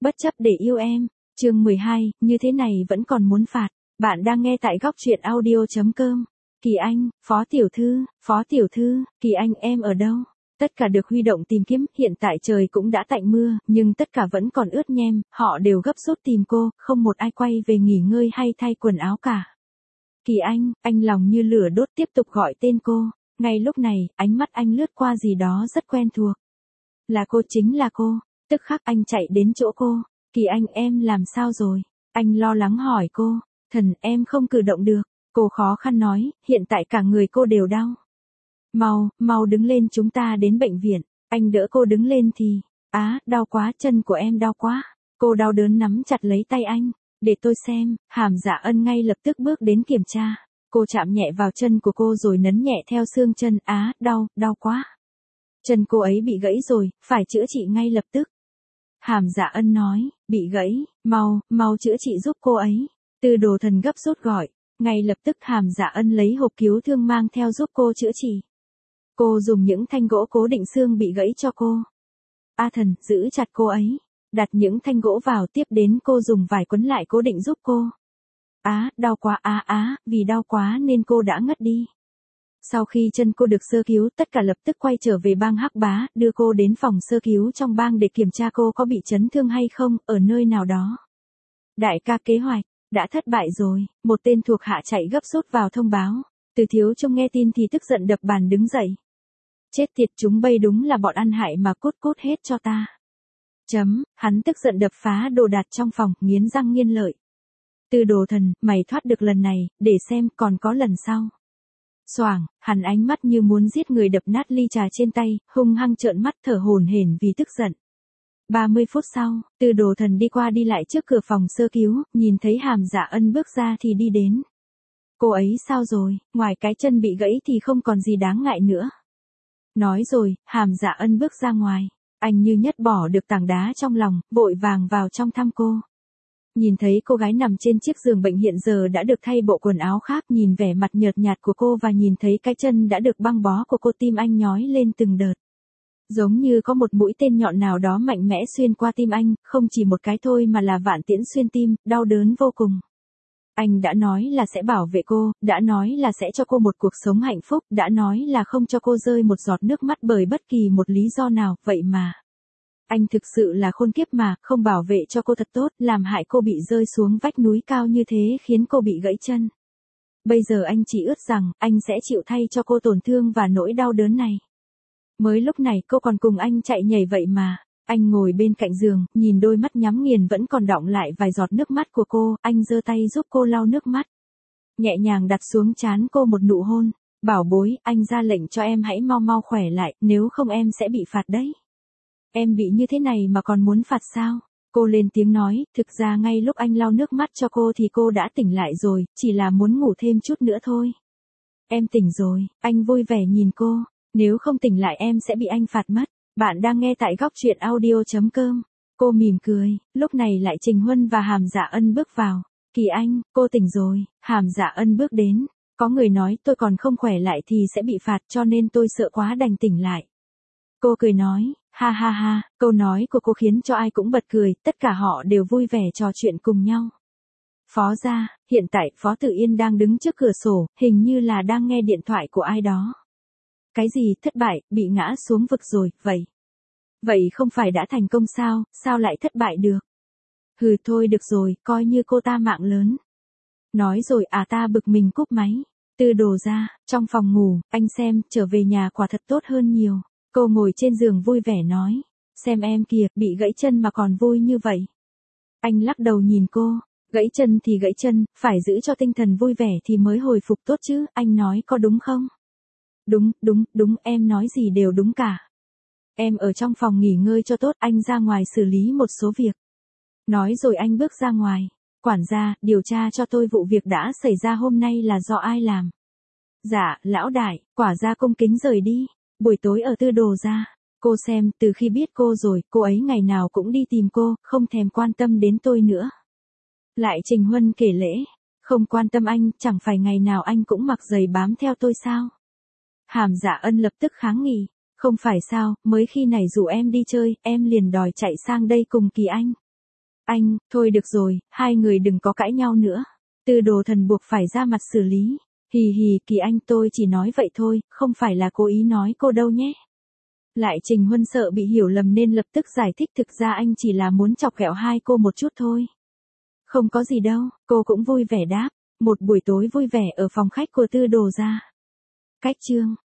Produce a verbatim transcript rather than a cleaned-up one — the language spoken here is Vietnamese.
Bất chấp để yêu em, chương mười hai, như thế này vẫn còn muốn phạt. Bạn đang nghe tại góc truyện audio.com. Kỳ Anh, Phó Tiểu Thư, Phó Tiểu Thư, Kỳ Anh em ở đâu? Tất cả được huy động tìm kiếm, hiện tại trời cũng đã tạnh mưa, nhưng tất cả vẫn còn ướt nhem, họ đều gấp rút tìm cô, không một ai quay về nghỉ ngơi hay thay quần áo cả. Kỳ Anh, anh lòng như lửa đốt tiếp tục gọi tên cô, ngay lúc này, ánh mắt anh lướt qua gì đó rất quen thuộc. Là cô, chính là cô, tức khắc anh chạy đến chỗ cô, Kỳ Anh em làm sao rồi? Anh lo lắng hỏi cô, thần em không cử động được, cô khó khăn nói, hiện tại cả người cô đều đau. Mau, mau đứng lên chúng ta đến bệnh viện, anh đỡ cô đứng lên thì, á, đau quá, chân của em đau quá, cô đau đớn nắm chặt lấy tay anh, để tôi xem, Hàm Dạ Ân ngay lập tức bước đến kiểm tra, cô chạm nhẹ vào chân của cô rồi nấn nhẹ theo xương chân, á, đau, đau quá. Chân cô ấy bị gãy rồi, phải chữa trị ngay lập tức. Hàm Dạ Ân nói, bị gãy, mau, mau chữa trị giúp cô ấy. Tư Đồ Thần gấp rút gọi, ngay lập tức Hàm Dạ Ân lấy hộp cứu thương mang theo giúp cô chữa trị. Cô dùng những thanh gỗ cố định xương bị gãy cho cô. A Thần, giữ chặt cô ấy, đặt những thanh gỗ vào tiếp đến cô dùng vải quấn lại cố định giúp cô. Á, đau quá á á, vì đau quá nên cô đã ngất đi. Sau khi chân cô được sơ cứu, tất cả lập tức quay trở về bang Hắc Bá, đưa cô đến phòng sơ cứu trong bang để kiểm tra cô có bị chấn thương hay không, ở nơi nào đó. Đại ca, kế hoạch đã thất bại rồi, một tên thuộc hạ chạy gấp rút vào thông báo. Từ Thiếu Trung nghe tin thì tức giận đập bàn đứng dậy. Chết tiệt, chúng bây đúng là bọn ăn hại mà, cút cút hết cho ta. Chấm, hắn tức giận đập phá đồ đạc trong phòng, nghiến răng nghiến lợi. Tư Đồ Thần, mày thoát được lần này, để xem còn có lần sau. Xoảng, hắn ánh mắt như muốn giết người đập nát ly trà trên tay, hung hăng trợn mắt thở hổn hển vì tức giận. ba mươi phút sau, Tư Đồ Thần đi qua đi lại trước cửa phòng sơ cứu, nhìn thấy Hàm Dạ Ân bước ra thì đi đến. Cô ấy sao rồi, ngoài cái chân bị gãy thì không còn gì đáng ngại nữa. Nói rồi, Hàm Dạ Ân bước ra ngoài, anh như nhất bỏ được tảng đá trong lòng, vội vàng vào trong thăm cô. Nhìn thấy cô gái nằm trên chiếc giường bệnh hiện giờ đã được thay bộ quần áo khác, nhìn vẻ mặt nhợt nhạt của cô và nhìn thấy cái chân đã được băng bó của cô, tim anh nhói lên từng đợt. Giống như có một mũi tên nhọn nào đó mạnh mẽ xuyên qua tim anh, không chỉ một cái thôi mà là vạn tiễn xuyên tim, đau đớn vô cùng. Anh đã nói là sẽ bảo vệ cô, đã nói là sẽ cho cô một cuộc sống hạnh phúc, đã nói là không cho cô rơi một giọt nước mắt bởi bất kỳ một lý do nào, vậy mà. Anh thực sự là khôn kiếp mà, không bảo vệ cho cô thật tốt, làm hại cô bị rơi xuống vách núi cao như thế khiến cô bị gãy chân. Bây giờ anh chỉ ước rằng, anh sẽ chịu thay cho cô tổn thương và nỗi đau đớn này. Mới lúc này cô còn cùng anh chạy nhảy vậy mà. Anh ngồi bên cạnh giường, nhìn đôi mắt nhắm nghiền vẫn còn đọng lại vài giọt nước mắt của cô, anh giơ tay giúp cô lau nước mắt. Nhẹ nhàng đặt xuống trán cô một nụ hôn. Bảo bối, anh ra lệnh cho em hãy mau mau khỏe lại, nếu không em sẽ bị phạt đấy. Em bị như thế này mà còn muốn phạt sao? Cô lên tiếng nói, thực ra ngay lúc anh lau nước mắt cho cô thì cô đã tỉnh lại rồi, chỉ là muốn ngủ thêm chút nữa thôi. Em tỉnh rồi, anh vui vẻ nhìn cô, nếu không tỉnh lại em sẽ bị anh phạt mất. Bạn đang nghe tại góc truyện audio.com. Cô mỉm cười, lúc này lại Trình Huân và Hàm Dạ Ân bước vào. Kỳ Anh, cô tỉnh rồi, Hàm Dạ Ân bước đến. Có người nói tôi còn không khỏe lại thì sẽ bị phạt cho nên tôi sợ quá đành tỉnh lại. Cô cười nói, ha ha ha, câu nói của cô khiến cho ai cũng bật cười, tất cả họ đều vui vẻ trò chuyện cùng nhau. Phó gia, hiện tại Phó Tử Yên đang đứng trước cửa sổ, hình như là đang nghe điện thoại của ai đó. Cái gì, thất bại, bị ngã xuống vực rồi, vậy? Vậy không phải đã thành công sao, sao lại thất bại được? Hừ thôi được rồi, coi như cô ta mạng lớn. Nói rồi à ta bực mình cúp máy. Tư Đồ ra, trong phòng ngủ, anh xem, trở về nhà quả thật tốt hơn nhiều. Cô ngồi trên giường vui vẻ nói. Xem em kìa, bị gãy chân mà còn vui như vậy. Anh lắc đầu nhìn cô, gãy chân thì gãy chân, phải giữ cho tinh thần vui vẻ thì mới hồi phục tốt chứ, anh nói có đúng không? Đúng, đúng, đúng, em nói gì đều đúng cả. Em ở trong phòng nghỉ ngơi cho tốt, anh ra ngoài xử lý một số việc. Nói rồi anh bước ra ngoài. Quản gia, điều tra cho tôi vụ việc đã xảy ra hôm nay là do ai làm. Dạ, lão đại, quả gia cung kính rời đi. Buổi tối ở Tư Đồ ra. Cô xem, từ khi biết cô rồi, cô ấy ngày nào cũng đi tìm cô, không thèm quan tâm đến tôi nữa. Lại Trình Huân kể lễ. Không quan tâm anh, chẳng phải ngày nào anh cũng mặc giày bám theo tôi sao? Hàm Dạ Ân lập tức kháng nghị, không phải sao, mới khi này rủ em đi chơi, em liền đòi chạy sang đây cùng Kỳ Anh. Anh, thôi được rồi, hai người đừng có cãi nhau nữa. Tư Đồ Thần buộc phải ra mặt xử lý. Hì hì, Kỳ Anh tôi chỉ nói vậy thôi, không phải là cố ý nói cô đâu nhé. Lại Trình Huân sợ bị hiểu lầm nên lập tức giải thích thực ra anh chỉ là muốn chọc ghẹo hai cô một chút thôi. Không có gì đâu, cô cũng vui vẻ đáp. Một buổi tối vui vẻ ở phòng khách của Tư Đồ gia. Cách chương